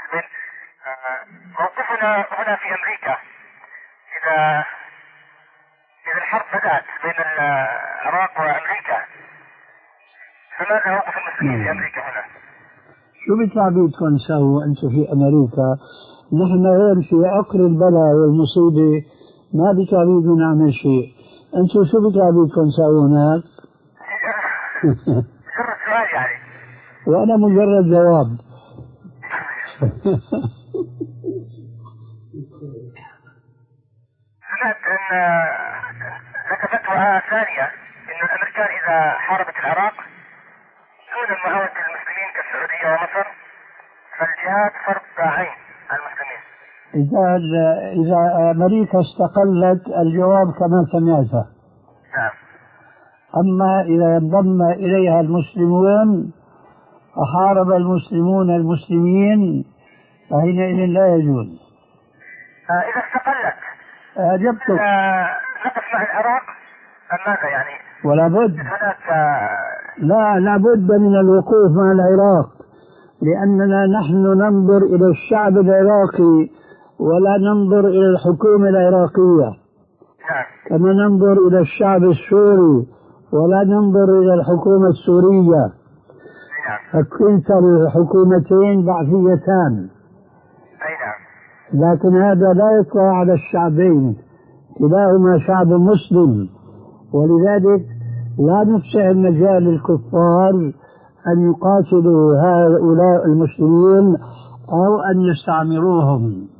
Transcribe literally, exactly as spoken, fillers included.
المسلمين. موقفنا هنا في أمريكا إذا إذا الحرب بدأت بين العراق وأمريكا، فماذا موقف المسلمين في أمريكا هنا؟ شو بيطلع بيدكم تسووا أنتم في أمريكا؟ نحن هون في عقر البلاء والمصيبة ما بيطلع بيدنا نعمل شيء. أنتم شو بيطلع بيدكم تسووا هناك؟ مجرد سؤال يعني. وأنا مجرد جواب. سمعت أن لك فتوى ثانية أن الأمريكان إذا حاربت العراق دون معاونة المسلمين كالسعودية ومصر فالجهاد فرض عين على المسلمين. إذا إذا أمريكا استقلت الجواب كما سمعته. نعم. أما إذا انضم إليها المسلمون وحارب المسلمون المسلمين فحينئذ لا يجوز. آه إذا استقلت أجبتك. آه نقف مع العراق أم ماذا يعني؟ ولا بد. هناك آه لا لا بد من الوقوف مع العراق، لأننا نحن ننظر إلى الشعب العراقي ولا ننظر إلى الحكومة العراقية. نعم. كما ننظر إلى الشعب السوري ولا ننظر إلى الحكومة السورية. نعم. فكلتا الحكومتين ضعفيتان. أي نعم. لكن هذا لا يطلع على الشعبين، كلاهما شعب مسلم، ولذلك لا نفسح المجال للكفار أن يقاتلوا هؤلاء المسلمين أو أن يستعمروهم.